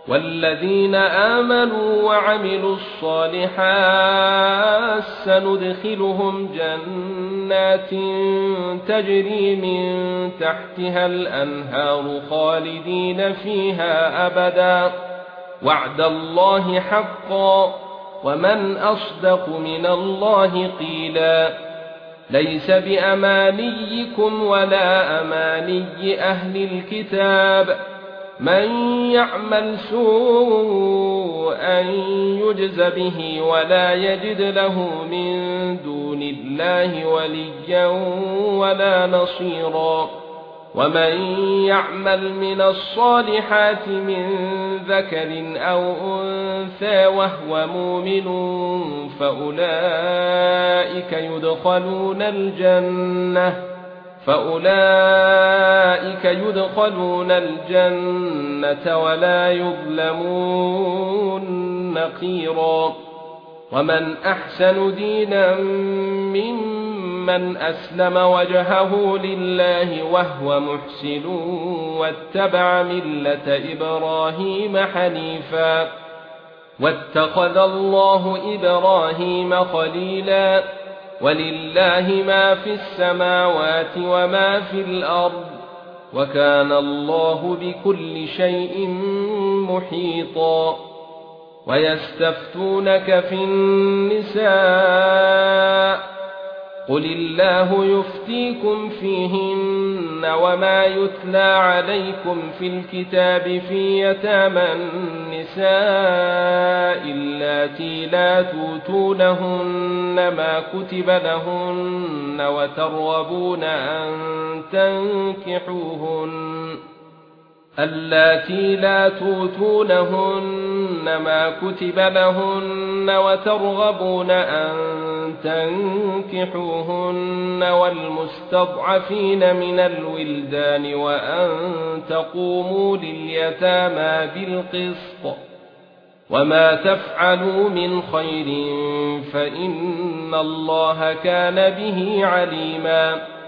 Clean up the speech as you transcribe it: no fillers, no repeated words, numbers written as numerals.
والذين آمنوا وعملوا الصالحات سندخلهم جنات تجري من تحتها الأنهار خالدين فيها أبدا وعد الله حقا ومن أصدق من الله قيلا ليس بأمانيكم ولا أماني أهل الكتاب من يعمل سوءا يجز به ولا يجد له من دون الله وليا ولا نصيرا ومن يعمل من الصالحات من ذكر أو أنثى وهو مؤمن فأولئك يدخلون الجنة ولا يظلمون نقيرا ومن أحسن دينا ممن أسلم وجهه لله وهو محسن واتبع ملة إبراهيم حنيفا واتخذ الله إبراهيم خليلا ولله ما في السماوات وما في الأرض وكان الله بكل شيء محيطا ويستفتونك في النساء قل الله يفتيكم فيهن وما يتلى عليكم في الكتاب في يتامى النساء اللاتي لا توتونهن ما كتب لهن وترغبون أن تنكحوهن والمستضعفين من الولدان وأن تقوموا لليتامى بالقسط وما تفعلوا من خير فإن الله كان به عليما